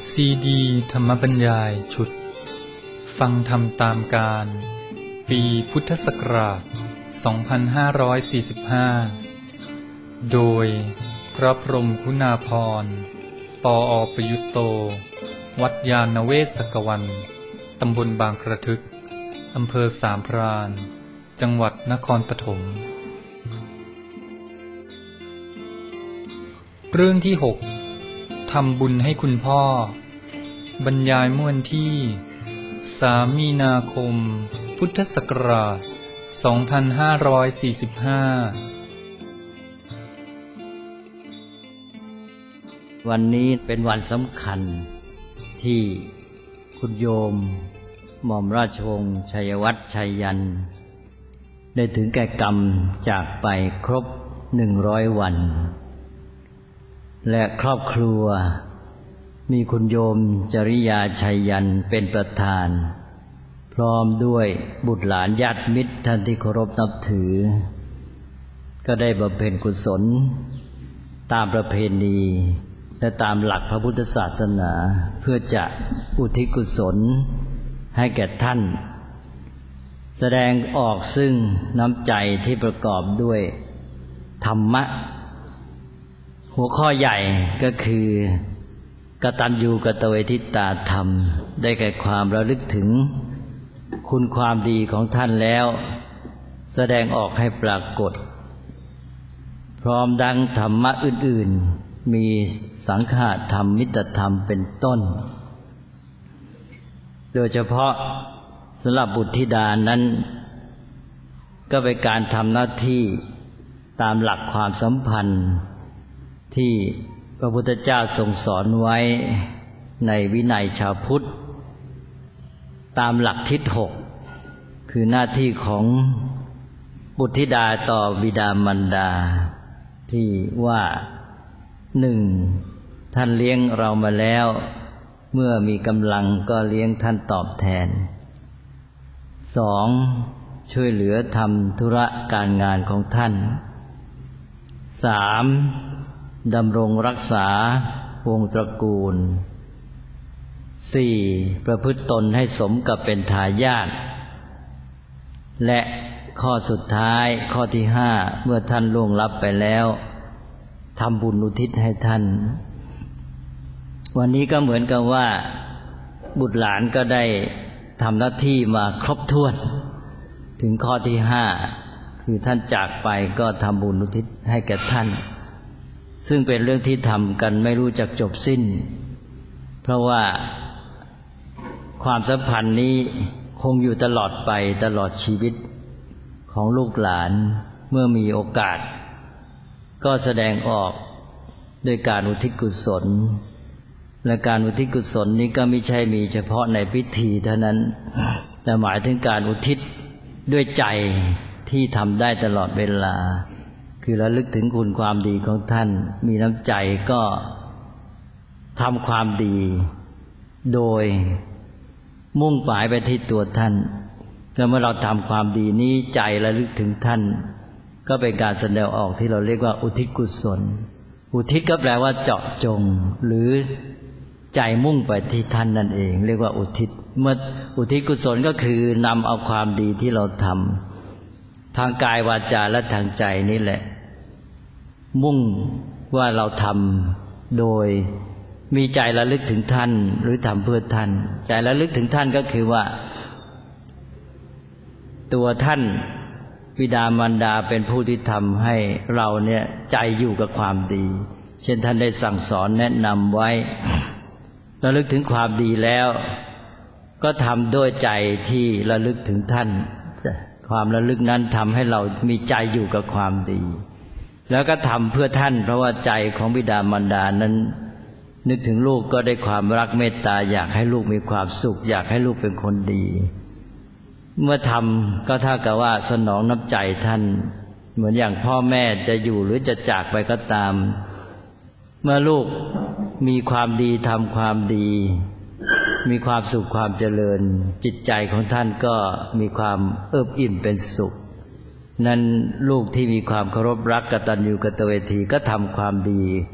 ซีดีธรรมบรรยายชุดฟังธรรมตามการปีพุทธศักราช 2545 โดยพระพรหมคุณาภรณ์ ปอ.ประยุตโต วัดยานเวศกวัน ตำบลบางกระทึก อำเภอสามพราน จังหวัดนครปฐม เรื่องที่ 6ทำบุญให้คุณพ่อ บรรยายเมื่อวันที่3 มีนาคม พุทธศักราช 2545 วันนี้เป็นวันสำคัญที่คุณโยมหม่อมราชวงศ์ชัยวัฒน์ชัยยันต์ได้ถึงแก่กรรมจากไปครบ100 วันและครอบครัวมีคุณโยมจริยาชัยยันต์เป็นประธานพร้อมด้วยบุตรหลานญาติมิตรท่านที่เคารพนับถือก็ได้บำเพ็ญกุศลตามประเพณีและตามหลักพระพุทธศาสนาเพื่อจะอุทิศกุศลให้แก่ท่านแสดงออกซึ่งน้ำใจที่ประกอบด้วยธรรมะหัวข้อใหญ่ก็คือกตัญญูกตเวทิตาธรรมได้แก่ความระลึกถึงคุณความดีของท่านแล้วแสดงออกให้ปรากฏพร้อมดังธรรมะอื่นๆมีสังฆธรรมมิตรธรรมเป็นต้นโดยเฉพาะสำหรับบุตรธิดานั้นก็เป็นการทำหน้าที่ตามหลักความสัมพันธ์ที่พระพุทธเจ้าทรงสอนไว้ในวินัยชาวพุทธตามหลักทิศ6คือหน้าที่ของบุตรธิดาต่อบิดามารดาที่ว่า1. ท่านเลี้ยงเรามาแล้วเมื่อมีกำลังก็เลี้ยงท่านตอบแทน 2. ช่วยเหลือทำธุระการงานของท่าน 3. ดำรงรักษาวงตระกูล 4. ประพฤติตนให้สมกับเป็นทายาทและข้อสุดท้ายข้อที่ 5เมื่อท่านล่วงลับไปแล้วทำบุญอุทิศให้ท่านวันนี้ก็เหมือนกับว่าบุตรหลานก็ได้ทำหน้าที่มาครบถ้วนถึงข้อที่ 5คือท่านจากไปก็ทำบุญอุทิศให้แก่ท่านซึ่งเป็นเรื่องที่ทำกันไม่รู้จักจบสิ้นเพราะว่าความสัมพันธ์นี้คงอยู่ตลอดไปตลอดชีวิตของลูกหลานเมื่อมีโอกาสก็แสดงออกด้วยการอุทิศกุศลและการอุทิศกุศลนี้ก็ไม่ใช่มีเฉพาะในพิธีเท่านั้นแต่หมายถึงการอุทิศด้วยใจที่ทำได้ตลอดเวลาคือระลึกถึงคุณความดีของท่านมีน้ำใจก็ทำความดีโดยมุ่งหมายไปที่ตัวท่านแล้วเมื่อเราทำความดีนี้ใจระลึกถึงท่านก็เป็นการแสดงออกที่เราเรียกว่าอุทิศกุศลอุทิศก็แปลว่าเจาะจงหรือใจมุ่งไปที่ท่านนั่นเองเรียกว่าอุทิศเมื่ออุทิศกุศลก็คือนำเอาความดีที่เราทำทางกายวาจาและทางใจนี่แหละมุ่งว่าเราทำโดยมีใจระลึกถึงท่านหรือทำเพื่อท่านใจระลึกถึงท่านก็คือว่าตัวท่านบิดามารดาเป็นผู้ที่ทำให้เราเนี่ยใจอยู่กับความดีเช่นท่านได้สั่งสอนแนะนำไว้ระลึกถึงความดีแล้วก็ทำด้วยใจที่ระลึกถึงท่านความระลึกนั้นทำให้เรามีใจอยู่กับความดีแล้วก็ทำเพื่อท่านเพราะว่าใจของบิดามารดานั้นนึกถึงลูกก็ได้ความรักเมตตาอยากให้ลูกมีความสุขอยากให้ลูกเป็นคนดีเมื่อทำก็เท่ากับว่าสนองน้ำใจท่านเหมือนอย่างพ่อแม่จะอยู่หรือจะจากไปก็ตามเมื่อลูกมีความดีทำความดีมีความสุขความเจริญจิตใจของท่านก็มีความเอิบอิ่มเป็นสุขนั้นลูกที่มีความเคารพรักกตัญญูกตเวทีก็ทำความดี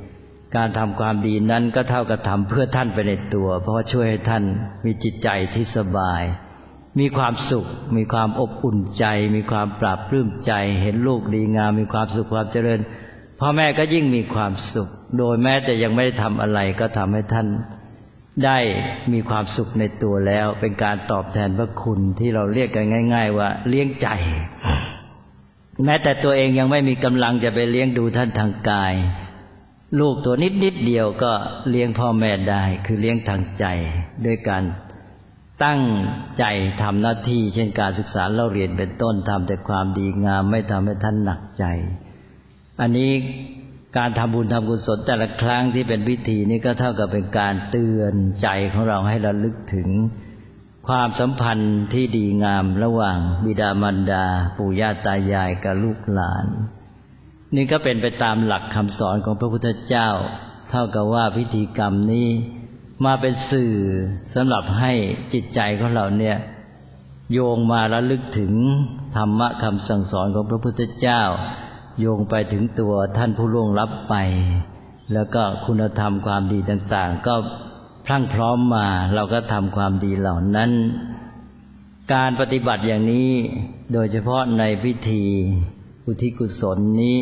การทำความดีนั้นก็เท่ากับทำเพื่อท่านไปในตัวเพราะว่าช่วยให้ท่านมีจิตใจที่สบายมีความสุขมีความอบอุ่นใจมีความปราบปลื้มใจเห็นลูกดีงามมีความสุขความเจริญพ่อแม่ก็ยิ่งมีความสุขโดยแม้แต่ยังไม่ได้ทำอะไรก็ทำให้ท่านได้มีความสุขในตัวแล้วเป็นการตอบแทนพระคุณที่เราเรียกกันง่ายๆว่าเลี้ยงใจแม้แต่ตัวเองยังไม่มีกำลังจะไปเลี้ยงดูท่านทางกายลูกตัวนิดเดียวก็เลี้ยงพ่อแม่ได้คือเลี้ยงทางใจด้วยการตั้งใจทำหน้าที่เช่นการศึกษาเล่าเรียนเป็นต้นทำแต่ความดีงามไม่ทำให้ท่านหนักใจอันนี้การทำบุญทำกุศลแต่ละครั้งที่เป็นพิธีนี้ก็เท่ากับเป็นการเตือนใจของเราให้ระลึกถึงความสัมพันธ์ที่ดีงามระหว่างบิดามารดาปู่ย่าตายายกับลูกหลานนี่ก็เป็นไปตามหลักคำสอนของพระพุทธเจ้าเท่ากับว่าพิธีกรรมนี้มาเป็นสื่อสำหรับให้จิตใจของเราเนี่ยโยงมาระลึกถึงธรรมะคำสั่งสอนของพระพุทธเจ้าโยงไปถึงตัวท่านผู้ล่วงลับไปแล้วก็คุณธรรมความดีต่างๆก็พรั่งพร้อมมาเราก็ทำความดีเหล่านั้นการปฏิบัติอย่างนี้โดยเฉพาะในพิธีอุทิศกุศลนี้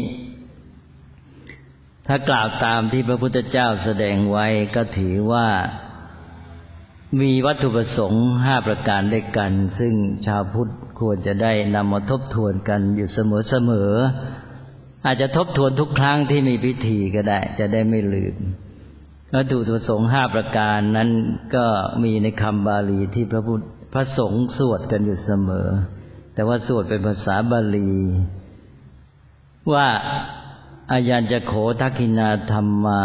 ถ้ากล่าวตามที่พระพุทธเจ้าแสดงไว้ก็ถือว่ามีวัตถุประสงค์5ประการด้วยกันซึ่งชาวพุทธควรจะได้นำมาทบทวนกันอยู่เสมออาจจะทบทวนทุกครั้งที่มีพิธีก็ได้จะได้ไม่ลืมวัตถุประสงค์5ประการนั้นก็มีในคำบาลีที่พระสงฆ์สวดกันอยู่เสมอแต่ว่าสวดเป็นภาษาบาลีว่าอายัญจโขทักขินาธัมมา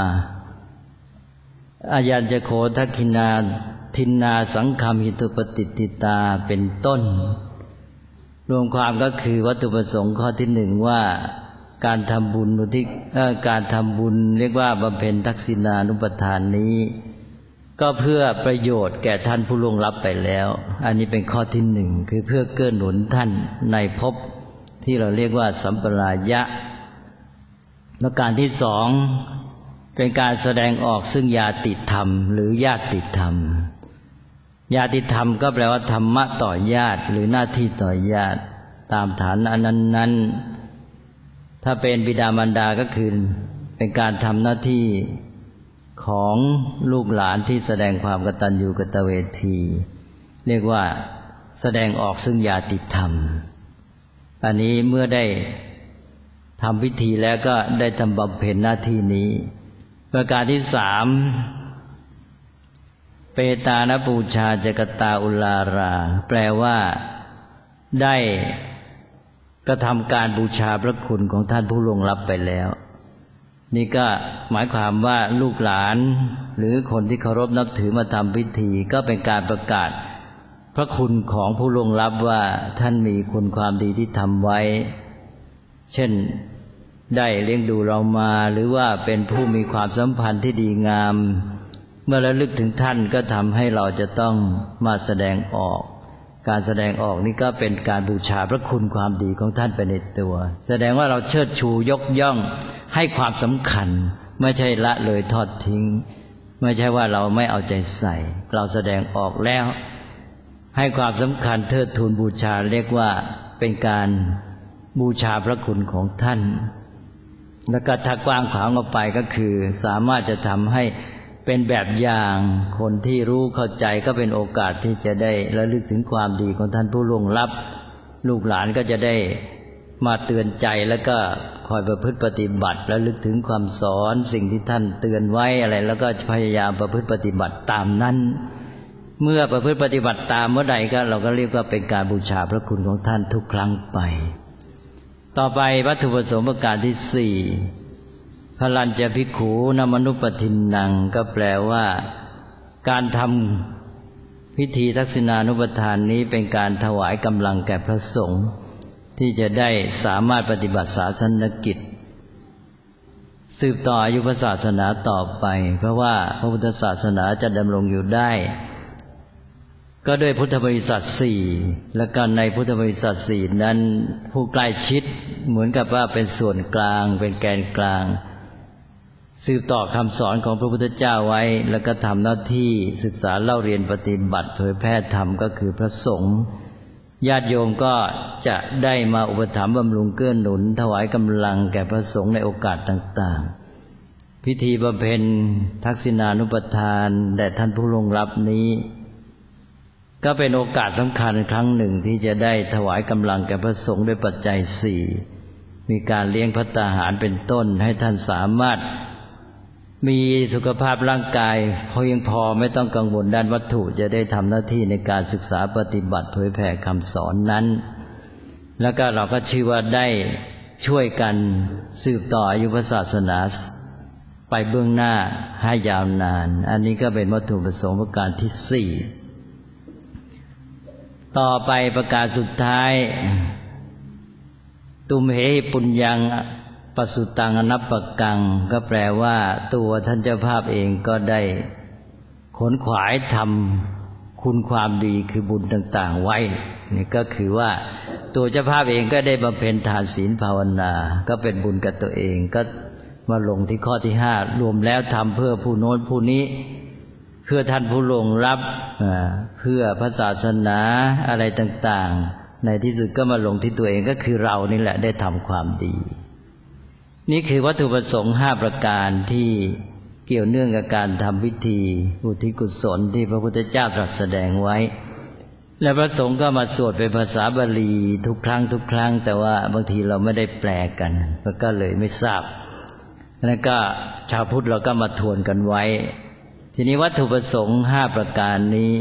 อายัญจโขทักขินาทินนาสังฆามิตุปฏิติตาเป็นต้นรวมความก็คือวัตถุประสงค์ข้อที่1ว่าการทำบุญการทำบุญเรียกว่าบำเพ็ญทักษิณานุปทานนี้ก็เพื่อประโยชน์แก่ท่านผู้ล่วงลับไปแล้วอันนี้เป็นข้อที่1คือเพื่อเกื้อหนุนท่านในภพที่เราเรียกว่าสัมปรายะและการที่2เป็นการแสดงออกซึ่งญาติธรรมหรือญาติธรรมญาติธรรมก็แปลว่าธรรมะต่อญาติหรือหน้าที่ต่อญาติตามฐานะนั้นถ้าเป็นบิดามารดาก็คือเป็นการทำหน้าที่ของลูกหลานที่แสดงความกตัญญูกตเวทีเรียกว่าแสดงออกซึ่งญาติธรรมอันนี้เมื่อได้ทำพิธีแล้วก็ได้ทำบำเพ็ญหน้าที่นี้ประการที่3เปตานปูชาจกตาอุลาราแปลว่าได้กระทำการบูชาพระคุณของท่านผู้ล่วงลับไปแล้วนี่ก็หมายความว่าลูกหลานหรือคนที่เคารพนับถือมาทำพิธีก็เป็นการประกาศพระคุณของผู้ล่วงลับว่าท่านมีคุณความดีที่ทำไว้เช่นได้เลี้ยงดูเรามาหรือว่าเป็นผู้มีความสัมพันธ์ที่ดีงามเมื่อระลึกถึงท่านก็ทำให้เราจะต้องมาแสดงออกการแสดงออกนี่ก็เป็นการบูชาพระคุณความดีของท่านไปในตัวแสดงว่าเราเชิดชูยกย่องให้ความสำคัญไม่ใช่ละเลยทอดทิ้งไม่ใช่ว่าเราไม่เอาใจใส่เราแสดงออกแล้วให้ความสำคัญเทิดทูนบูชาเรียกว่าเป็นการบูชาพระคุณของท่านแล้วก็ถ้ากว้างขวางออกไปก็คือสามารถจะทำให้เป็นแบบอย่างคนที่รู้เข้าใจก็เป็นโอกาสที่จะได้ระลึกถึงความดีของท่านผู้ล่วงลับลูกหลานก็จะได้มาเตือนใจแล้วก็คอยประพฤติปฏิบัติระลึกถึงความสอนสิ่งที่ท่านเตือนไว้อะไรแล้วก็พยายามประพฤติปฏิบัติตามนั้นเมื่อประพฤติปฏิบัติตามเมื่อใดก็เราก็เรียกว่าเป็นการบูชาพระคุณของท่านทุกครั้งไปต่อไปวัตถุประสงค์ประการที่4พลัญจะภิกขุนมนุปทินนังก็แปลว่าการทำพิธีทักษิณานุปทานนี้เป็นการถวายกำลังแก่พระสงฆ์ที่จะได้สามารถปฏิบัติศาสนกิจสืบต่ออายุพระศาสนาต่อไปเพราะว่าพระพุทธศาสนาจะดำรงอยู่ได้ก็ด้วยพุทธบริษัท4และก็ในพุทธบริษัท4นั้นผู้ใกล้ชิดเหมือนกับว่าเป็นส่วนกลางเป็นแกนกลางสืบต่อคำสอนของพระพุทธเจ้าไว้แล้วก็ทำหน้าที่ศึกษาเล่าเรียนปฏิบัติเผยแพร่ธรรมก็คือพระสงฆ์ญาติโยมก็จะได้มาอุปถัมภ์บำรุงเกื้อหนุนถวายกำลังแก่พระสงฆ์ในโอกาสต่างๆพิธีบำเพ็ญทักษิณานุปทานแด่ท่านผู้ล่วงลับนี้ก็เป็นโอกาสสำคัญครั้งหนึ่งที่จะได้ถวายกำลังแก่พระสงฆ์ด้วยปัจจัยสี่มีการเลี้ยงภัตตาหารเป็นต้นให้ท่านสามารถมีสุขภาพร่างกายเพียงพอไม่ต้องกังวลด้านวัตถุจะได้ทำหน้าที่ในการศึกษาปฏิบัติเผยแผ่คำสอนนั้นแล้วก็เราก็ชื่อว่าได้ช่วยกันสืบต่ออายุพระศาสนาไปเบื้องหน้าให้ยาวนานอันนี้ก็เป็นวัตถุประสงค์ประการที่สี่ต่อไปประการสุดท้ายตุมเหหิปุญญังปสุตังอนัปปกังก็แปลว่าตัวท่านเจ้าภาพเองก็ได้ขนขวายทำคุณความดีคือบุญต่างๆไว้นี่ก็คือว่าตัวเจ้าภาพเองก็ได้บำเพ็ญทานศีลภาวนาก็เป็นบุญกับตัวเองก็มาลงที่ข้อที่ห้ารวมแล้วทำเพื่อผู้โน้นผู้นี้เพื่อท่านผู้ล่วงลับเพื่อพระศาสนาอะไรต่างๆในที่สุดก็มาลงที่ตัวเองก็คือเรานี่แหละได้ทำความดีนี่คือวัตถุประสงค์5ประการที่เกี่ยวเนื่องกับการทำพิธีอุทิศกุศลที่พระพุทธเจ้าตรัสแสดงไว้และพระสงฆ์ก็มาสวดเป็นภาษาบาลีทุกครั้งแต่ว่าบางทีเราไม่ได้แปลกันก็เลยไม่ทราบแล้วก็ชาวพุทธเราก็มาทวนกันไว้ทีนี้วัตถุประสงค์5ประการนี้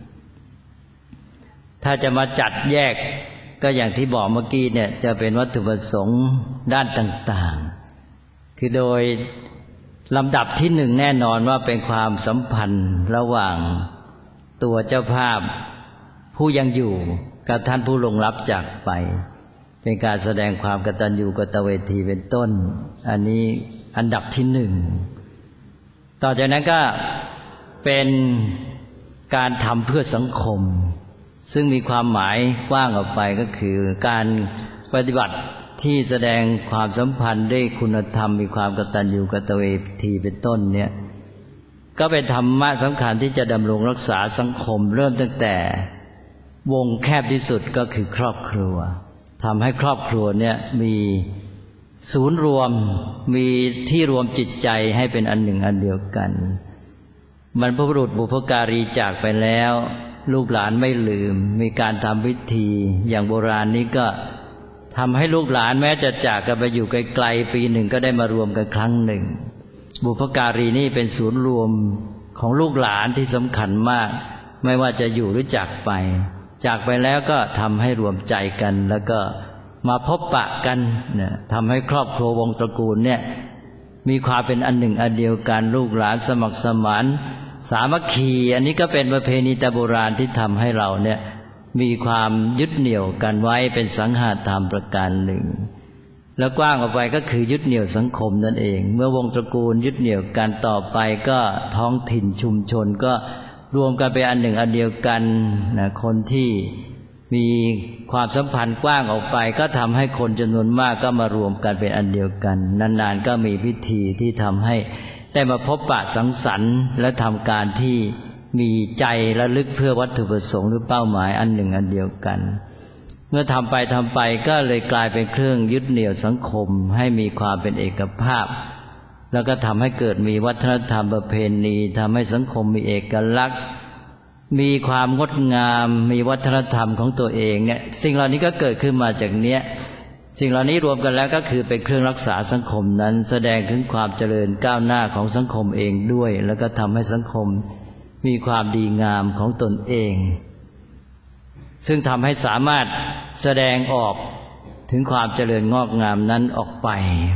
ถ้าจะมาจัดแยกก็อย่างที่บอกเมื่อกี้เนี่ยจะเป็นวัตถุประสงค์ด้านต่างๆคือโดยลำดับที่หนึ่งแน่นอนว่าเป็นความสัมพันธ์ระหว่างตัวเจ้าภาพผู้ยังอยู่กับท่านผู้ล่วงลับจากไปเป็นการแสดงความกตัญญูกตเวทีเป็นต้นอันนี้อันดับที่หนึ่งต่อจากนั้นก็เป็นการทำเพื่อสังคมซึ่งมีความหมายกว้างออกไปก็คือการปฏิบัติที่แสดงความสัมพันธ์ด้วยคุณธรรมมีความกตัญญูกตเวทีเป็นต้นเนี่ยก็เป็นธรรมะสำคัญที่จะดำรงรักษาสังคมเริ่มตั้งแต่วงแคบที่สุดก็คือครอบครัวทำให้ครอบครัวเนี่ยมีศูนย์รวมมีที่รวมจิตใจให้เป็นอันหนึ่งอันเดียวกันบรรพบุรุษบุพการีจากไปแล้วลูกหลานไม่ลืมมีการทำพิธีอย่างโบราณนี้ก็ทำให้ลูกหลานแม้จะจากกันไปอยู่ไกลๆปีหนึ่งก็ได้มารวมกันครั้งหนึ่งบุพการีนี่เป็นศูนย์รวมของลูกหลานที่สำคัญมากไม่ว่าจะอยู่หรือจากไปแล้วก็ทำให้รวมใจกันแล้วก็มาพบปะกันเนี่ยทำให้ครอบครัววงตระกูลเนี่ยมีความเป็นอันหนึ่งอันเดียวกันลูกหลานสมัครสมานสามัคคีอันนี้ก็เป็นประเพณีแต่โบราณที่ทำให้เราเนี่ยมีความยึดเหนี่ยวกันไว้เป็นสังฆาธรรมประการหนึ่งแล้วกว้างออกไปก็คือยึดเหนี่ยวสังคมนั่นเองเมื่อวงตระกูลยึดเหนี่ยวกันต่อไปก็ท้องถิ่นชุมชนก็รวมกันเป็นอันหนึ่งอันเดียวกันนะคนที่มีความสัมพันธ์กว้างออกไปก็ทำให้คนจำนวนมากก็มารวมกันเป็นอันเดียวกันนานๆก็มีพิธีที่ทำให้ได้มาพบปะสังสรรค์และทำการที่มีใจระลึกเพื่อวัตถุประสงค์หรือเป้าหมายอันหนึ่งอันเดียวกันเมื่อทำไปก็เลยกลายเป็นเครื่องยึดเหนี่ยวสังคมให้มีความเป็นเอกภาพแล้วก็ทำให้เกิดมีวัฒนธรรมประเพณีทำให้สังคมมีเอกลักษณ์มีความงดงามมีวัฒนธรรมของตัวเองเนี่ยสิ่งเหล่านี้ก็เกิดขึ้นมาจากเนี้ยสิ่งเหล่านี้รวมกันแล้วก็คือเป็นเครื่องรักษาสังคมนั้นแสดงถึงความเจริญก้าวหน้าของสังคมเองด้วยแล้วก็ทำให้สังคมมีความดีงามของตนเองซึ่งทำให้สามารถแสดงออกถึงความเจริญงอกงามนั้นออกไป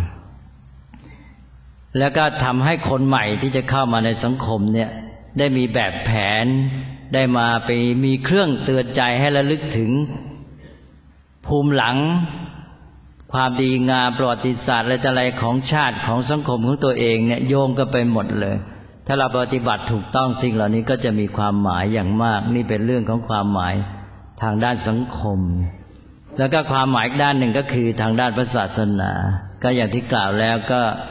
แล้วก็ทำให้คนใหม่ที่จะเข้ามาในสังคมเนี่ยได้มีแบบแผนได้มาไปมีเครื่องเตือนใจให้ระลึกถึงภูมิหลังความดีงามประวัติศาสตร์อะไรของชาติของสังคมของตัวเองเนี่ยโยงกันไปหมดเลยถ้าเราปฏิบัติถูกต้องสิ่งเหล่านี้ก็จะมีความหมายอย่างมากนี่เป็นเรื่องของความหมายทางด้านสังคมแล้วก็ความหมายด้านหนึ่งก็คือทางด้านพระศาสนาก็อย่างที่กล่าวแล้วก็เ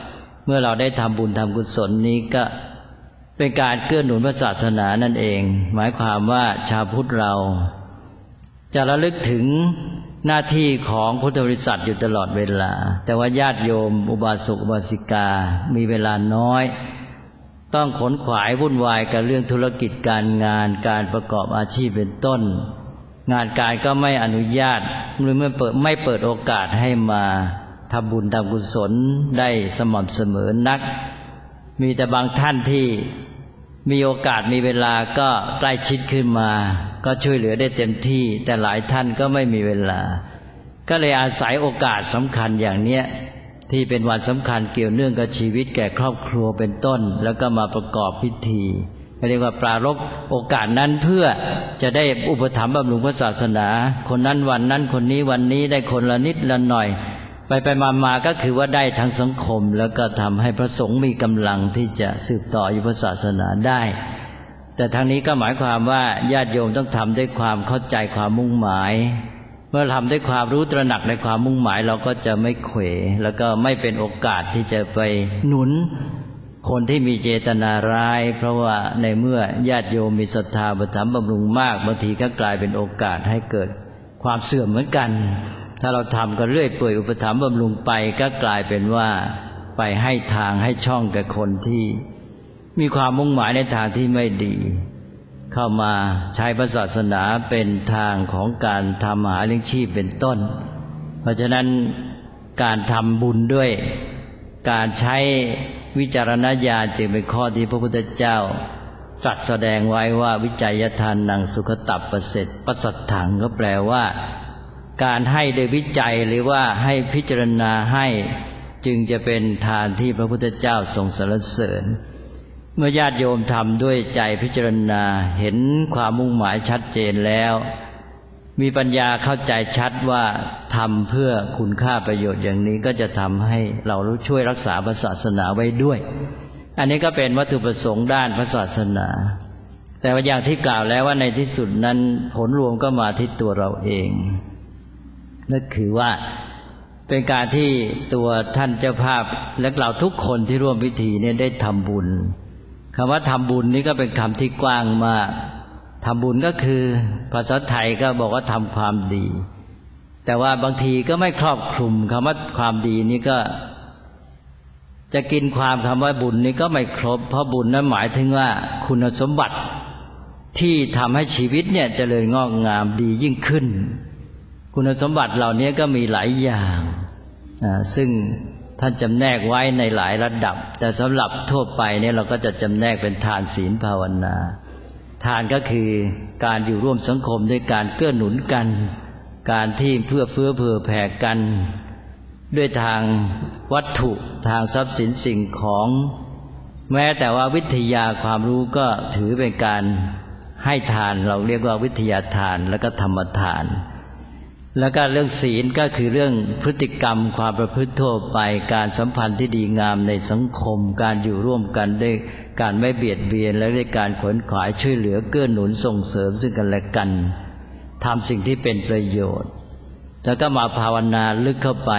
มื่อเราได้ทำบุญทำกุศลนี้ก็เป็นการเกื้อหนุนพระศาสนานั่นเองหมายความว่าชาวพุทธเราจะระลึกถึงหน้าที่ของพุทธบริษัทอยู่ตลอดเวลาแต่ว่าญาติโยมอุบาสกอุบาสิกามีเวลาน้อยต้องขนขวายวุ่นวายกับเรื่องธุรกิจการงานการประกอบอาชีพเป็นต้นงานการก็ไม่อนุญาตหรือไม่เปิดโอกาสให้มาทำบุญทำกุศลได้สม่ำเสมอนักมีแต่บางท่านที่มีโอกาสมีเวลาก็ใกล้ชิดขึ้นมาก็ช่วยเหลือได้เต็มที่แต่หลายท่านก็ไม่มีเวลาก็เลยอาศัยโอกาสสำคัญอย่างเนี้ยที่เป็นวันสำคัญเกี่ยวเนื่องกับชีวิตแก่ครอบครัวเป็นต้นแล้วก็มาประกอบพิธีเรียกว่าปรารภโอกาสนั้นเพื่อจะได้อุปถัมภ์บำรุงพระศาสนาคนนั้นวันนั้นคนนี้วันนี้ได้คนละนิดละหน่อยไปมาก็คือว่าได้ทั้งสังคมแล้วก็ทำให้พระสงฆ์มีกำลังที่จะสืบต่ออยู่พระศาสนาได้แต่ทางนี้ก็หมายความว่าญาติโยมต้องทำด้วยความเข้าใจความมุ่งหมายเมื่อทำด้วยความรู้ตระหนักในความมุ่งหมายเราก็จะไม่เขวแล้วก็ไม่เป็นโอกาสที่จะไปหนุนคนที่มีเจตนาร้ายเพราะว่าในเมื่อญาติโยมมีศรัทธาอุปถัมภ์บำรุงมากบางทีก็กลายเป็นโอกาสให้เกิดความเสื่อมเหมือนกันถ้าเราทำกันเรื่อยเปื่อยอุปถัมภ์บำรุงไปก็กลายเป็นว่าไปให้ทางให้ช่องแก่คนที่มีความมุ่งหมายในทางที่ไม่ดีเข้ามาใช้พระศาสนาเป็นทางของการทำหาเลี้ยงชีพเป็นต้นเพราะฉะนั้นการทำบุญด้วยการใช้วิจารณญาณจึงเป็นข้อที่พระพุทธเจ้าตรัสแสดงไว้ว่าวิจัยทานนังสุขตัปประเสริฐปัสสัทถังก็แปลว่าการให้โดยวิจัยหรือว่าให้พิจารณาให้จึงจะเป็นทานที่พระพุทธเจ้าทรงสรรเสริญเมื่อญาติโยมทำด้วยใจพิจารณาเห็นความมุ่งหมายชัดเจนแล้วมีปัญญาเข้าใจชัดว่าทำเพื่อคุณค่าประโยชน์อย่างนี้ก็จะทำให้เราช่วยรักษาพระศาสนาไว้ด้วยอันนี้ก็เป็นวัตถุประสงค์ด้านพระศาสนาแต่ว่าอย่างที่กล่าวแล้วว่าในที่สุดนั้นผลรวมก็มาที่ตัวเราเองนั่นคือว่าเป็นการที่ตัวท่านเจ้าภาพและเราทุกคนที่ร่วมพิธีเนี่ยได้ทำบุญคำว่าทำบุญนี่ก็เป็นคำที่กว้างมากทำบุญก็คือภาษาไทยก็บอกว่าทำความดีแต่ว่าบางทีก็ไม่ครอบคลุมคำว่าความดีนี่ก็จะกินความคำว่าบุญนี่ก็ไม่ครบเพราะบุญนั้นหมายถึงว่าคุณสมบัติที่ทำให้ชีวิตเนี่ยเจริญงอกงามดียิ่งขึ้นคุณสมบัติเหล่านี้ก็มีหลายอย่างซึ่งท่านจำแนกไว้ในหลายระดับแต่สำหรับทั่วไปเนี่ยเราก็จะจำแนกเป็นทานศีลภาวนาทานก็คือการอยู่ร่วมสังคมด้วยการเกื้อหนุนกันการที่เพื่อเฟื้อเผื่อแผ่กันด้วยทางวัตถุทางทรัพย์สินสิ่งของแม้แต่ว่าวิทยาความรู้ก็ถือเป็นการให้ทานเราเรียกว่าวิทยาทานแล้วก็ธรรมทานแล้วก็เรื่องศีลก็คือเรื่องพฤติกรรมความประพฤติทั่วไปการสัมพันธ์ที่ดีงามในสังคมการอยู่ร่วมกันด้วยการไม่เบียดเบียนและด้วยการขวนขวายช่วยเหลือเกื้อหนุนส่งเสริมซึ่งกันและกันทำสิ่งที่เป็นประโยชน์แล้วก็มาภาวนาลึกเข้าไป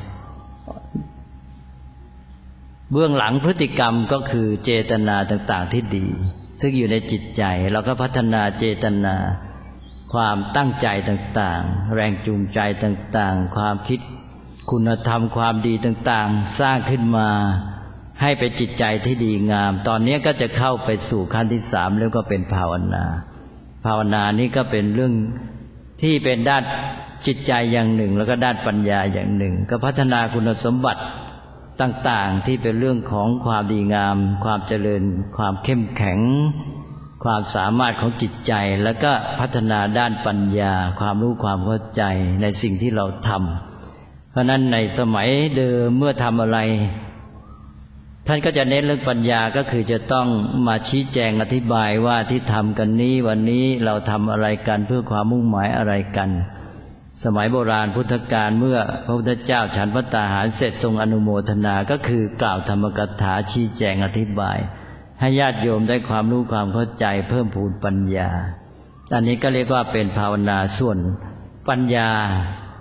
เบื้องหลังพฤติกรรมก็คือเจตนาต่างๆที่ดีซึ่งอยู่ในจิตใจเราก็พัฒนาเจตนาความตั้งใจต่างๆแรงจูงใจต่างๆความคิดคุณธรรมความดีต่างๆสร้างขึ้นมาให้เป็นจิตใจที่ดีงามตอนนี้ก็จะเข้าไปสู่ขั้นที่สามแล้วก็เป็นภาวนาภาวนานี้ก็เป็นเรื่องที่เป็นด้านจิตใจอย่างหนึ่งแล้วก็ด้านปัญญาอย่างหนึ่งก็พัฒนาคุณสมบัติต่างๆที่เป็นเรื่องของความดีงามความเจริญความเข้มแข็งความสามารถของจิตใจแล้วก็พัฒนาด้านปัญญาความรู้ความเข้าใจในสิ่งที่เราทำเพราะนั้นในสมัยเดิมเมื่อทำอะไรท่านก็จะเน้นเรื่องปัญญาก็คือจะต้องมาชี้แจงอธิบายว่าที่ทำกันนี้วันนี้เราทำอะไรกันเพื่อความมุ่งหมายอะไรกันสมัยโบราณพุทธกาลเมื่อพระพุทธเจ้าฉันภัตตาหารเสร็จทรงอนุโมทนาก็คือกล่าวธรรมกถาชี้แจงอธิบายให้ญาติโยมได้ความรู้ความเข้าใจเพิ่มพูนปัญญาอันนี้ก็เรียกว่าเป็นภาวนาส่วนปัญญา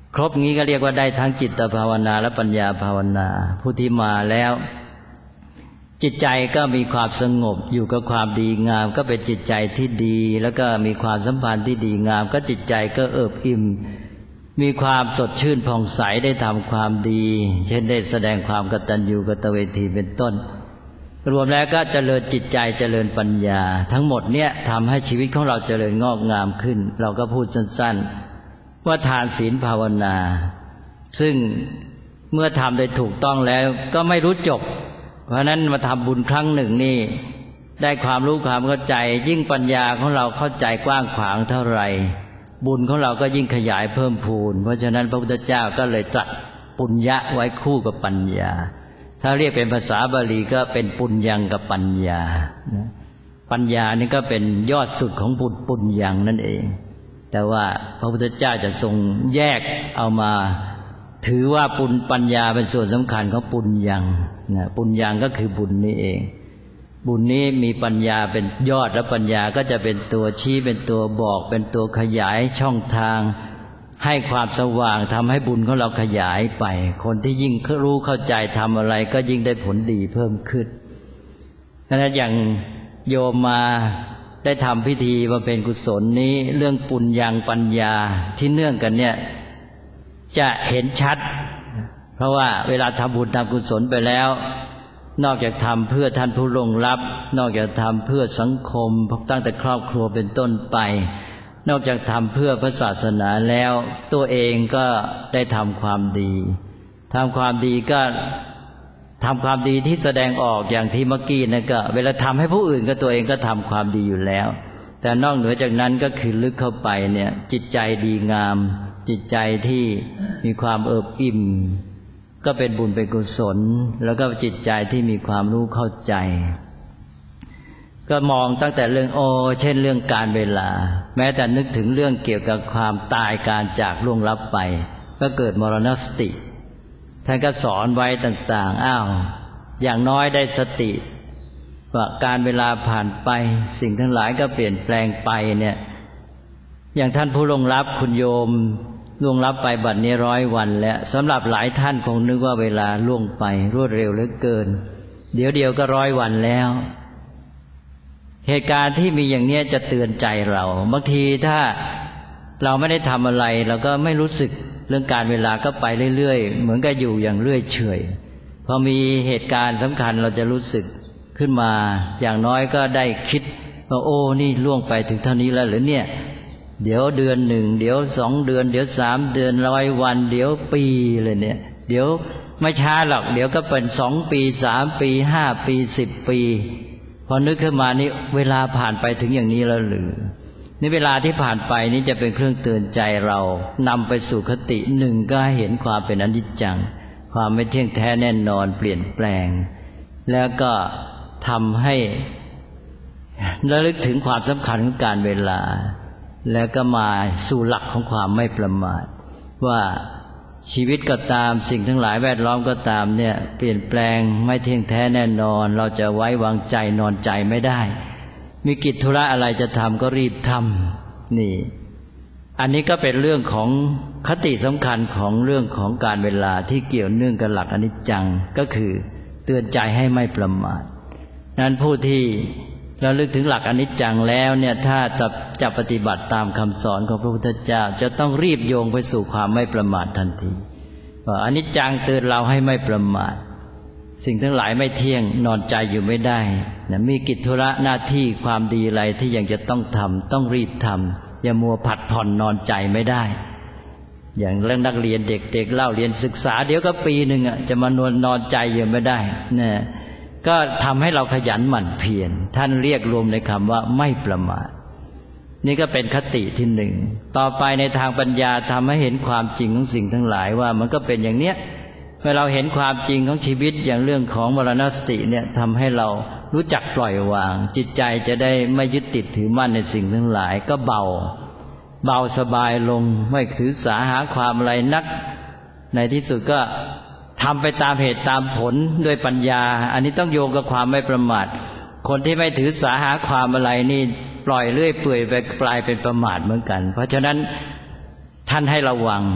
ครบงี้ก็เรียกว่าได้ทั้งจิตภาวนาและปัญญาภาวนาผู้ที่มาแล้วจิตใจก็มีความสงบอยู่กับความดีงามก็เป็นจิตใจที่ดีแล้วก็มีความสัมพันธ์ที่ดีงามก็จิตใจก็เอิบอิ่มมีความสดชื่นผ่องใสได้ทำความดีเช่นได้แสดงความกตัญญูกตเวทีเป็นต้นรวมแล้วก็เจริญจิตใจเจริญปัญญาทั้งหมดเนี่ยทำให้ชีวิตของเราเจริญงอกงามขึ้นเราก็พูดสั้นๆว่าทานศีลภาวนาซึ่งเมื่อทำโดยถูกต้องแล้วก็ไม่รู้จบเพราะนั้นมาทำบุญครั้งหนึ่งนี่ได้ความรู้ความเข้าใจยิ่งปัญญาของเราเข้าใจกว้างขวางเท่าไหร่บุญของเราก็ยิ่งขยายเพิ่มพูนเพราะฉะนั้นพระพุทธเจ้าก็เลยตรัสปุญญะไว้คู่กับปัญญาถ้าเรียกเป็นภาษาบาลีก็เป็นปุญญังกับปัญญาปัญญานี่ก็เป็นยอดสุดของบุญปุญญังนั่นเองแต่ว่าพระพุทธเจ้าจะทรงแยกเอามาถือว่าปัญญาเป็นส่วนสำคัญของปุญญังปุญญังก็คือบุญนี่เองบุญนี้มีปัญญาเป็นยอดและปัญญาก็จะเป็นตัวชี้เป็นตัวบอกเป็นตัวขยายช่องทางให้ความสว่างทำให้บุญของเราขยายไปคนที่ยิ่งรู้เข้าใจทำอะไรก็ยิ่งได้ผลดีเพิ่มขึ้นดังนั้นอย่างโยมมาได้ทำพิธีบำเพ็ญกุศลนี้เรื่องปุญญังปัญญาที่เนื่องกันเนี่ยจะเห็นชัดเพราะว่าเวลาทำบุญทำกุศลไปแล้วนอกจากทำเพื่อท่านผู้ล่วงลับนอกจากทำเพื่อสังคมตั้งแต่ครอบครัวเป็นต้นไปนอกจากทำเพื่อพระศาสนาแล้วตัวเองก็ได้ทำความดีทำความดีก็ทำความดีที่แสดงออกอย่างที่เมื่อกี้นั่นก็เวลาทำให้ผู้อื่นก็ตัวเองก็ทำความดีอยู่แล้วแต่นอกเหนือจากนั้นก็คือลึกเข้าไปเนี่ยจิตใจดีงามจิตใจที่มีความเอิบอิ่มก็เป็นบุญเป็นกุศลแล้วก็จิตใจที่มีความรู้เข้าใจก็มองตั้งแต่เรื่องเช่นเรื่องการเวลาแม้แต่นึกถึงเรื่องเกี่ยวกับความตายการจากล่วงลับไปก็เกิดมรณสติท่านก็สอนไว้ต่างๆอย่างน้อยได้สติว่าการเวลาผ่านไปสิ่งทั้งหลายก็เปลี่ยนแปลงไปเนี่ยอย่างท่านผู้ล่วงลับคุณโยมล่วงลับไปบัดนี้100 วันแล้วสำหรับหลายท่านคงนึกว่าเวลาล่วงไปรวดเร็วเหลือเกินเดี๋ยวก็100 วันแล้วเหตุการณ์ที่มีอย่างนี้จะเตือนใจเราบางทีถ้าเราไม่ได้ทำอะไรเราก็ไม่รู้สึกเรื่องการเวลาก็ไปเรื่อยๆเหมือนกับอยู่อย่างเรื่อยเฉยพอมีเหตุการณ์สำคัญเราจะรู้สึกขึ้นมาอย่างน้อยก็ได้คิดว่านี่ล่วงไปถึงเท่านี้แล้วหรือเนี่ยเดี๋ยวเดือน1เดี๋ยว2เดือนเดี๋ยว3เดือน100 วันเดี๋ยวปีเลยเนี่ยเดี๋ยวไม่ช้าหรอกเดี๋ยวก็เป็น2 ปี3 ปี5 ปี10 ปีพอนึกขึ้นมานี่เวลาผ่านไปถึงอย่างนี้แล้วหรือนี่เวลาที่ผ่านไปนี้จะเป็นเครื่องเตือนใจเรานำไปสู่คติหนึ่งก็ให้เห็นความเป็นอนิจจังความไม่เที่ยงแท้แน่นอนเปลี่ยนแปลงแล้วก็ทำให้ระลึกถึงความสำคัญของการเวลาแล้วก็มาสู่หลักของความไม่ประมาทว่าชีวิตก็ตามสิ่งทั้งหลายแวดล้อมก็ตามเนี่ยเปลี่ยนแปลงไม่เที่ยงแท้แน่นอนเราจะไว้วางใจนอนใจไม่ได้มีกิจธุระอะไรจะทำก็รีบทำนี่อันนี้ก็เป็นเรื่องของคติสำคัญของเรื่องของการเวลาที่เกี่ยวเนื่องกับหลักอนิจจังก็คือเตือนใจให้ไม่ประมาทนั้นผู้ที่เราลึกถึงหลักอนิจจังแล้วเนี่ยถ้าจะปฏิบัติตามคำสอนของพระพุทธเจ้าจะต้องรีบโยงไปสู่ความไม่ประมาททันทีว่าอนิจจังเตือนเราให้ไม่ประมาทสิ่งทั้งหลายไม่เที่ยงนอนใจอยู่ไม่ได้นะมีกิจธุระหน้าที่ความดีอะไรที่ยังจะต้องทำต้องรีบทำอย่ามัวผัดผ่อนนอนใจไม่ได้อย่างเรื่องนักเรียนเด็กๆเล่าเรียนศึกษาเดี๋ยวก็ปีหนึ่งจะมานอนใจอยู่ไม่ได้นะก็ทำให้เราขยันหมั่นเพียรท่านเรียกรวมในคำว่าไม่ประมาทนี่ก็เป็นคติที่หนึ่งต่อไปในทางปัญญาทำให้เห็นความจริงของสิ่งทั้งหลายว่ามันก็เป็นอย่างเนี้ยเมื่อเราเห็นความจริงของชีวิตอย่างเรื่องของมรณสติเนี่ยทำให้เรารู้จักปล่อยวางจิตใจจะได้ไม่ยึดติดถือมั่นในสิ่งทั้งหลายก็เบาสบายลงไม่ถือสาหาความอะไรนักในที่สุดก็ทำไปตามเหตุตามผลด้วยปัญญาอันนี้ต้องโยงกับความไม่ประมาทคนที่ไม่ถือสาหาความอะไรนี่ปล่อยเรื่อยเปื่อยไปกลายเป็นประมาทเหมือนกันเพราะฉะนั้นท่านให้ระวัง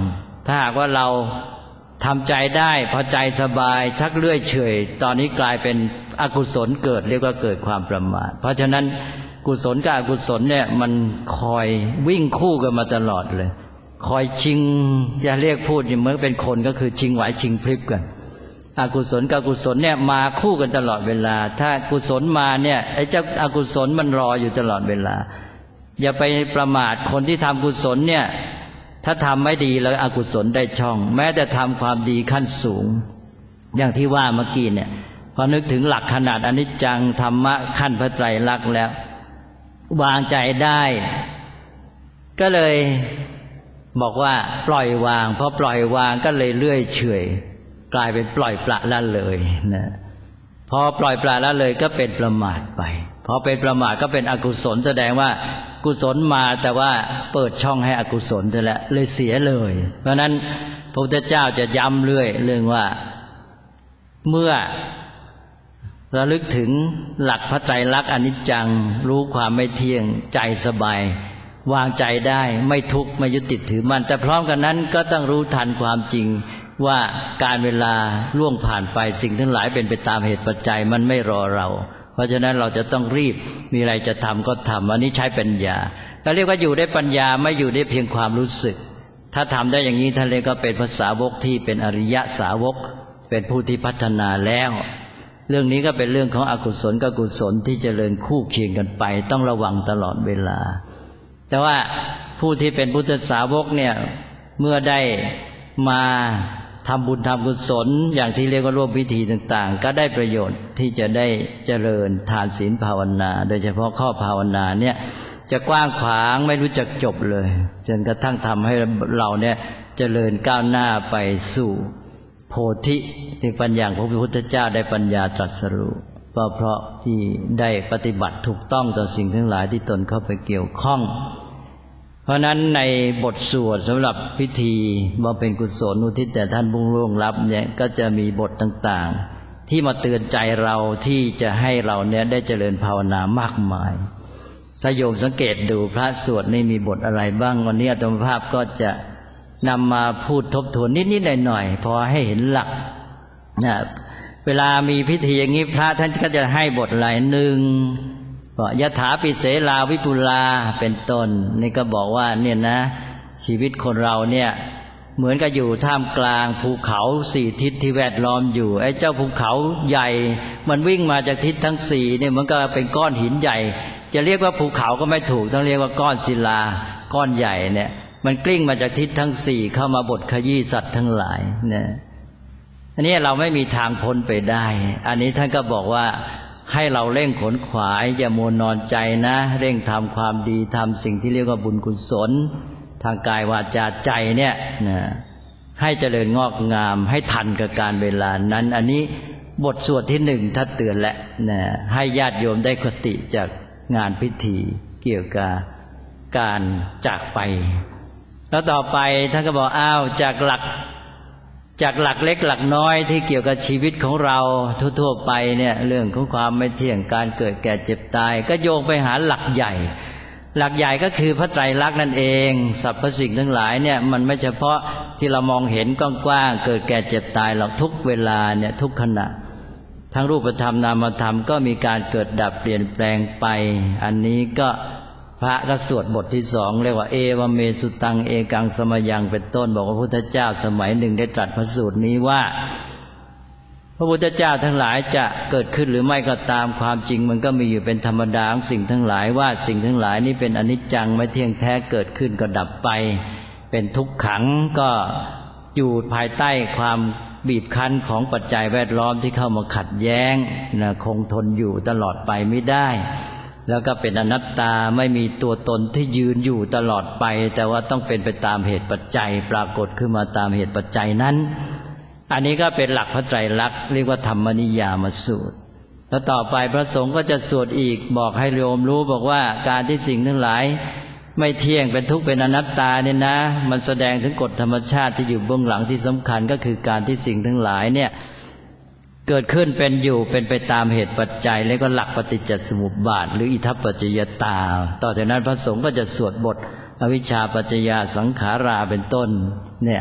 ถ้าหากว่าเราทำใจได้พอใจสบายชักเลื่อยเฉยตอนนี้กลายเป็นอกุศลเกิดเรียกว่าเกิดความประมาทเพราะฉะนั้นกุศลกับอกุศลเนี่ยมันคอยวิ่งคู่กันมาตลอดเลยคอยชิงอย่าเรียกพูดเหมือนเป็นคนก็คือชิงไหวชิงพริบกันอกุศลกับอกุศลเนี่ยมาคู่กันตลอดเวลาถ้ากุศลมาเนี่ยไอ้เจ้าอกุศลมันรออยู่ตลอดเวลาอย่าไปประมาทคนที่ทำกุศลเนี่ยถ้าทำไม่ดีแล้วอกุศลได้ช่องแม้แต่ทำความดีขั้นสูงอย่างที่ว่าเมื่อกี้เนี่ยพอนึกถึงหลักขนาดอนิจจังธรรมะขั้นพระไตรลักษณ์แล้ววางใจได้ก็เลยบอกว่าปล่อยวางพอปล่อยวางก็เลยเลื่อยเฉยกลายเป็นปล่อยปละละเลยนะพอปล่อยปละละเลยก็เป็นประมาทไปพอเป็นประมาทก็เป็นอกุศลแสดงว่ากุศลมาแต่ว่าเปิดช่องให้อกุศลแล้วเลยเสียเลยเพราะนั้นพระพุทธเจ้าจะย้ำเรื่อยเรื่องว่าเมื่อระลึกถึงหลักพระไตรลักษณ์อนิจจังรู้ความไม่เที่ยงใจสบายวางใจได้ไม่ทุกข์ไม่ยึดติดถือมั่นแต่พร้อมกันนั้นก็ต้องรู้ทันความจริงว่าการเวลาล่วงผ่านไปสิ่งทั้งหลายเป็นไปตามเหตุปัจจัยมันไม่รอเราเพราะฉะนั้นเราจะต้องรีบมีอะไรจะทำก็ทำอันนี้ใช้ปัญญาเราเรียกว่าอยู่ได้ปัญญาไม่อยู่ได้เพียงความรู้สึกถ้าทำได้อย่างนี้ท่านเรียกว่าเป็นภาษาวกที่เป็นอริยสาวกเป็นผู้ที่พัฒนาแล้วเรื่องนี้ก็เป็นเรื่องของอกุศลกับกุศลที่เจริญคู่เคียงกันไปต้องระวังตลอดเวลาแต่ว่าผู้ที่เป็นพุทธสาวกเนี่ยเมื่อได้มาทำบุญทำกุศลอย่างที่เรียกว่าร่วมพิธีต่างๆก็ได้ประโยชน์ที่จะได้เจริญทานศีลภาวนาโดยเฉพาะข้อภาวนาเนี่ยจะกว้างขวางไม่รู้จักจบเลยจนกระทั่งทำให้เราเนี่ยเจริญก้าวหน้าไปสู่โพธิที่ปัญญาของพระพุทธเจ้าได้ปัญญาตรัสรู้ก็เพราะที่ได้ปฏิบัติถูกต้องต่อสิ่งทั้งหลายที่ตนเข้าไปเกี่ยวข้องเพราะนั้นในบทสวดสำหรับพิธีบำเพ็ญกุศลอุทิศแต่ท่านผู้ล่วงลับเนี่ยก็จะมีบทต่างๆที่มาเตือนใจเราที่จะให้เราเนี่ยได้เจริญภาวนามากมายถ้าโยมสังเกตดูพระสวดนี่มีบทอะไรบ้างวันนี้อาตมาภาพก็จะนำมาพูดทบทวนนิดๆหน่อยๆพอให้เห็นหลักนะเวลามีพิธีอย่างนี้พระท่านก็จะให้บทหลายหนึ่งยถาปิเสลาวิปุลาเป็นต้นนี่ก็บอกว่าเนี่ยนะชีวิตคนเราเนี่ยเหมือนกับอยู่ท่ามกลางภูเขาสี่ทิศที่แวดล้อมอยู่ไอ้เจ้าภูเขาใหญ่มันวิ่งมาจากทิศทั้งสี่เนี่ยมันก็เป็นก้อนหินใหญ่จะเรียกว่าภูเขาก็ไม่ถูกต้องเรียกว่าก้อนศิลาก้อนใหญ่เนี่ยมันกลิ้งมาจากทิศทั้งสี่เข้ามาบดขยี้สัตว์ทั้งหลายเนี่ยอันนี้เราไม่มีทางพ้นไปได้อันนี้ท่านก็บอกว่าให้เราเร่งขนขวายอย่ามัวนอนใจนะเร่งทำความดีทำสิ่งที่เรียกว่าบุญกุศลทางกายวาจาใจเนี่ยนะให้เจริญงอกงามให้ทันกับการเวลานั้นอันนี้บทสวดที่หนึ่งท่านเตือนแล้วนะให้ญาติโยมได้คติจากงานพิธีเกี่ยวกับการจากไปแล้วต่อไปท่านก็บอกอ้าวจากหลักเล็กหลักน้อยที่เกี่ยวกับชีวิตของเราทั่วๆไปเนี่ยเรื่องของความไม่เที่ยงการเกิดแก่เจ็บตายก็โยงไปหาหลักใหญ่ก็คือพระไตรลักษณ์นั่นเองสรรพสิ่งทั้งหลายเนี่ยมันไม่เฉพาะที่เรามองเห็นกว้างๆเกิดแก่เจ็บตายหรอกทุกเวลาเนี่ยทุกขณะทั้งรูปธรรมนามธรรมก็มีการเกิดดับเปลี่ยนแปลงไปอันนี้ก็พระก็สวดบทที่สองเรียกว่าเอวเมสุตังเอกังสมยังเป็นต้นบอกว่าพระพุทธเจ้าสมัยหนึ่งได้ตรัสพระสูตรนี้ว่าพระพุทธเจ้าทั้งหลายจะเกิดขึ้นหรือไม่ก็ตามความจริงมันก็มีอยู่เป็นธรรมดาของสิ่งทั้งหลายว่าสิ่งทั้งหลายนี้เป็นอนิจจังไม่เที่ยงแท้เกิดขึ้นก็ดับไปเป็นทุกขังก็อยู่ภายใต้ความบีบคั้นของปัจจัยแวดล้อมที่เข้ามาขัดแย้งคงทนอยู่ตลอดไปไม่ได้แล้วก็เป็นอนัตตาไม่มีตัวตนที่ยืนอยู่ตลอดไปแต่ว่าต้องเป็นไปตามเหตุปัจจัยปรากฏขึ้นมาตามเหตุปัจจัยนั้นอันนี้ก็เป็นหลักพระไตรลักษณ์เรียกว่าธรรมนิยามสูตรแล้วต่อไปพระสงฆ์ก็จะสวดอีกบอกให้โยมรู้บอกว่าการที่สิ่งทั้งหลายไม่เที่ยงเป็นทุกข์เป็นอนัตตาเนี่ยนะมันแสดงถึงกฎธรรมชาติที่อยู่เบื้องหลังที่สำคัญก็คือการที่สิ่งทั้งหลายเนี่ยเกิดขึ้นเป็นอยู่เป็นไปตามเหตุปัจจัยแล้วก็หลักปฏิจจสมุปบาทหรืออิทัปปัจจยตาต่อจากนั้นพระสงฆ์ก็จะสวดบทอวิชชาปัจจยาสังขาราเป็นต้นเนี่ย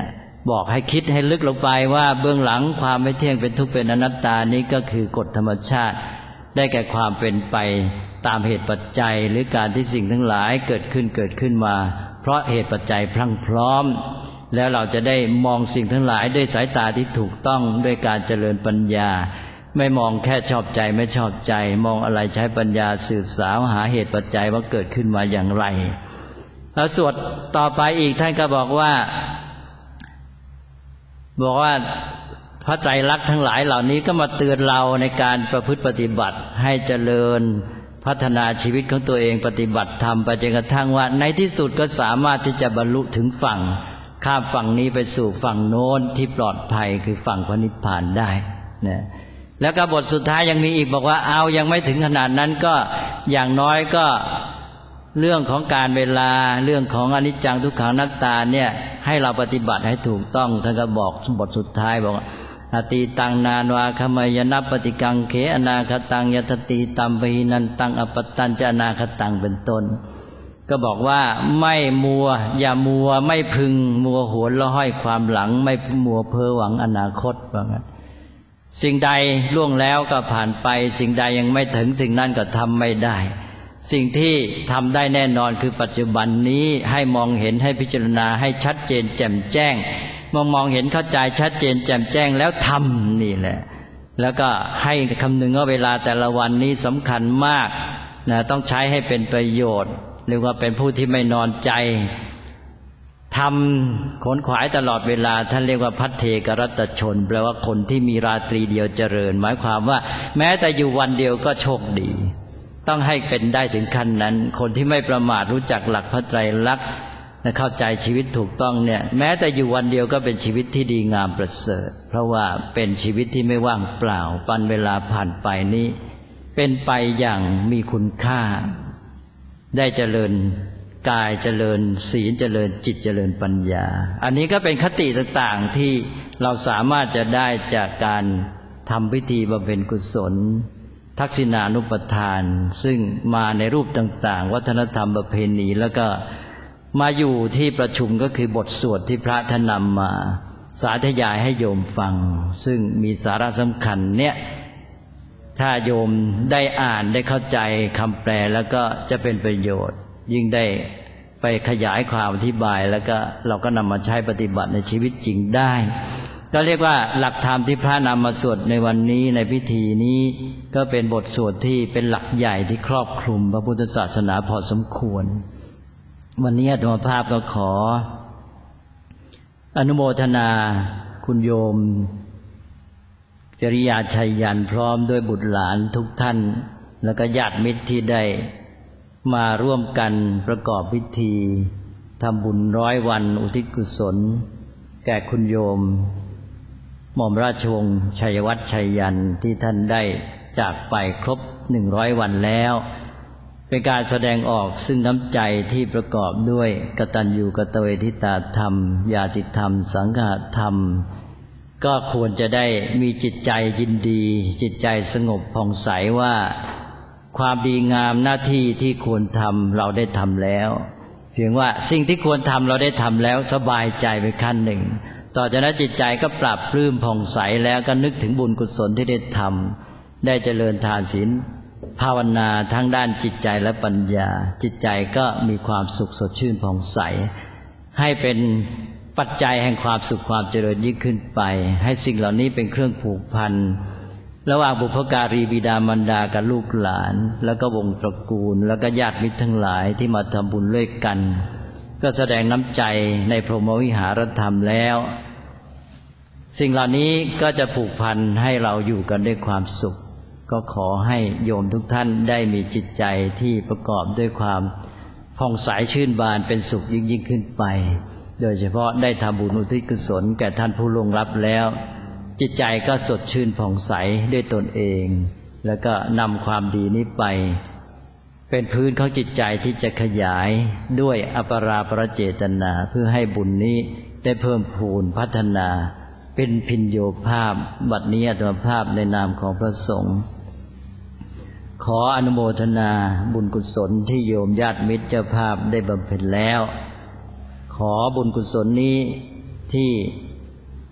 บอกให้คิดให้ลึกลงไปว่าเบื้องหลังความไม่เที่ยงเป็นทุกข์เป็นอนัตตานี้ก็คือกฎธรรมชาติได้แก่ความเป็นไปตามเหตุปัจจัยหรือการที่สิ่งทั้งหลายเกิดขึ้นมาเพราะเหตุปัจจัยพรั่งพร้อมแล้วเราจะได้มองสิ่งทั้งหลายด้วยสายตาที่ถูกต้องด้วยการเจริญปัญญาไม่มองแค่ชอบใจไม่ชอบใจมองอะไรใช้ปัญญาสืบสาวหาเหตุปัจจัยว่าเกิดขึ้นมาอย่างไรแล้วสวดต่อไปอีกท่านก็บอกว่าพระไตรลักษณ์ทั้งหลายเหล่านี้ก็มาเตือนเราในการประพฤติปฏิบัติให้เจริญพัฒนาชีวิตของตัวเองปฏิบัติธรรมไปจนกระทั่งว่าในที่สุดก็สามารถที่จะบรรลุถึงฝั่งข้ามฝั่งนี้ไปสู่ฝั่งโน้นที่ปลอดภัยคือฝั่งพระนิพพานได้นะแล้วก็บทสุดท้ายยังมีอีกบอกว่าเอายังไม่ถึงขนาดนั้นก็อย่างน้อยก็เรื่องของการเวลาเรื่องของอนิจจังทุกขังอนัตตาเนี่ยให้เราปฏิบัติให้ถูกต้องท่านก็บอกบทสุดท้ายบอกอติตังนานวาคมยนัปปฏิกังเขอนาคตังยตติตัมปหินันตังอปตัญจะอนาคตังเป็นต้นก็บอกว่าไม่มัวอย่ามัวไม่พึงมัวโหนละห้อยความหลังไม่มัวเพ้อหวังอนาคตว่างั้นสิ่งใดล่วงแล้วก็ผ่านไปสิ่งใดยังไม่ถึงสิ่งนั้นก็ทำไม่ได้สิ่งที่ทำได้แน่นอนคือปัจจุบันนี้ให้มองเห็นให้พิจารณาให้ชัดเจนแจ่มแจ้งมองเห็นเข้าใจชัดเจนแจ่มแจ้งแล้วทำนี่แหละแล้วก็ให้คำนึงว่าเวลาแต่ละวันนี้สำคัญมากนะต้องใช้ให้เป็นประโยชน์เรียกว่าเป็นผู้ที่ไม่นอนใจทำขนขวายตลอดเวลาท่านเรียกว่าพัทเทกรัตชนแปลว่าคนที่มีราตรีเดียวเจริญหมายความว่าแม้แต่อยู่วันเดียวก็โชคดีต้องให้เป็นได้ถึงขั้นนั้นคนที่ไม่ประมาทรู้จักหลักพระไตรลักษณ์และเข้าใจชีวิตถูกต้องเนี่ยแม้แต่อยู่วันเดียวก็เป็นชีวิตที่ดีงามประเสริฐเพราะว่าเป็นชีวิตที่ไม่ว่างเปล่าปันเวลาผ่านไปนี้เป็นไปอย่างมีคุณค่าได้เจริญกายเจริญศีลเจริญจิตเจริญปัญญาอันนี้ก็เป็นคติต่างๆที่เราสามารถจะได้จากการทำพิธีบำเพ็ญกุศลทักษิณานุปทานซึ่งมาในรูปต่างๆวัฒนธรรมประเพณีแล้วก็มาอยู่ที่ประชุมก็คือบทสวดที่พระท่านนำมาสาธยายให้โยมฟังซึ่งมีสาระสำคัญเนี่ยถ้าโยมได้อ่านได้เข้าใจคำแปลแล้วก็จะเป็นประโยชน์ยิ่งได้ไปขยายความอธิบายแล้วก็เราก็นำมาใช้ปฏิบัติในชีวิตจริงได้ก็เรียกว่าหลักธรรมที่พระนำมาสวดในวันนี้ในพิธีนี้ก็เป็นบทสวดที่เป็นหลักใหญ่ที่ครอบคลุมพระพุทธศาสนาพอสมควรวันนี้อาตมาภาพก็ขออนุโมทนาคุณโยมจริยาชัยยันพร้อมด้วยบุตรหลานทุกท่านแล้วก็ญาติมิตรที่ได้มาร่วมกันประกอบพิธีทำบุญ100 วันอุทิศกุศลแก่คุณโยมหม่อมราชวงศ์ชัยวัฒน์ชัยยันที่ท่านได้จากไปครบ100 วันแล้วเป็นการแสดงออกซึ่งน้ำใจที่ประกอบด้วยกตัญญูกตเวทิตาธรรมญาติธรรมสังฆธรรมก็ควรจะได้มีจิตใจยินดีจิตใจสงบผ่องใสว่าความดีงามหน้าที่ที่ควรทำเราได้ทำแล้วเพียงว่าสิ่งที่ควรทำเราได้ทำแล้วสบายใจไปขั้นหนึ่งต่อจากนั้นจิตใจก็ปรับปลื้มผ่องใสแล้วก็นึกถึงบุญกุศลที่ได้ทำได้เจริญทานศีลภาวนาทั้งด้านจิตใจและปัญญาจิตใจก็มีความสุขสดชื่นผ่องใสให้เป็นปัจจัยแห่งความสุขความเจริญยิ่งขึ้นไปให้สิ่งเหล่านี้เป็นเครื่องผูกพันระหว่างบุพการีบิดามารดากับลูกหลานแล้วก็วงตระกูลแล้วก็ญาติมิตรทั้งหลายที่มาทำบุญด้วยกันก็แสดงน้ำใจในพรหมวิหารธรรมแล้วสิ่งเหล่านี้ก็จะผูกพันให้เราอยู่กันด้วยความสุขก็ขอให้โยมทุกท่านได้มีจิตใจที่ประกอบด้วยความผ่องใสชื่นบานเป็นสุขยิ่งขึ้นไปโดยเฉพาะได้ทำบุญอุทิศกุศลแก่ท่านผู้ล่วงลับแล้วจิตใจก็สดชื่นผ่องใสด้วยตนเองแล้วก็นำความดีนี้ไปเป็นพื้นของจิตใจที่จะขยายด้วยอปราปรเจตนาเพื่อให้บุญนี้ได้เพิ่มพูนพัฒนาเป็นพินโยภาพบัดนี้อาตมาภาพในนามของพระสงฆ์ขออนุโมทนาบุญกุศลที่โยมญาติมิตรเจ้าภาพได้บำเพ็ญแล้วขอบุญกุศลนี้ที่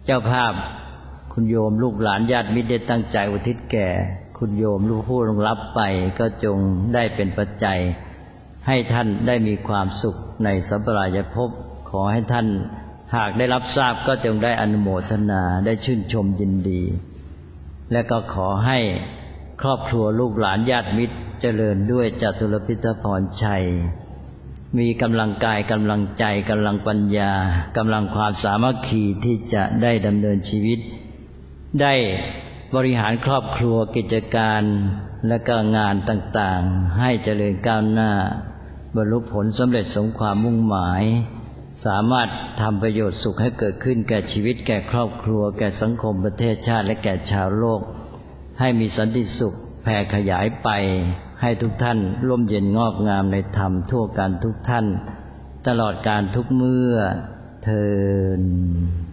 เจ้าภาพคุณโยมลูกหลานญาติมิตรได้ตั้งใจอุทิศแก่คุณโยมลูกผู้ลงรับไปก็จงได้เป็นปัจจัยให้ท่านได้มีความสุขในสัมปรายภพขอให้ท่านหากได้รับทราบก็จงได้อนุโมทนาได้ชื่นชมยินดีและก็ขอให้ครอบครัวลูกหลานญาติมิตรเจริญด้วยจตุรพิทพรชัยมีกำลังกายกำลังใจกำลังปัญญากำลังความสามัคคีที่จะได้ดำเนินชีวิตได้บริหารครอบครัวกิจการและก็งานต่างๆให้เจริญก้าวหน้าบรรลุผลสำเร็จสมความมุ่งหมายสามารถทำประโยชน์สุขให้เกิดขึ้นแก่ชีวิตแก่ครอบครัวแก่สังคมประเทศชาติและแก่ชาวโลกให้มีสันติสุขแผ่ขยายไปให้ทุกท่านร่มเย็นงอกงามในธรรมทั่วกันทุกท่านตลอดการทุกเมื่อเทอญ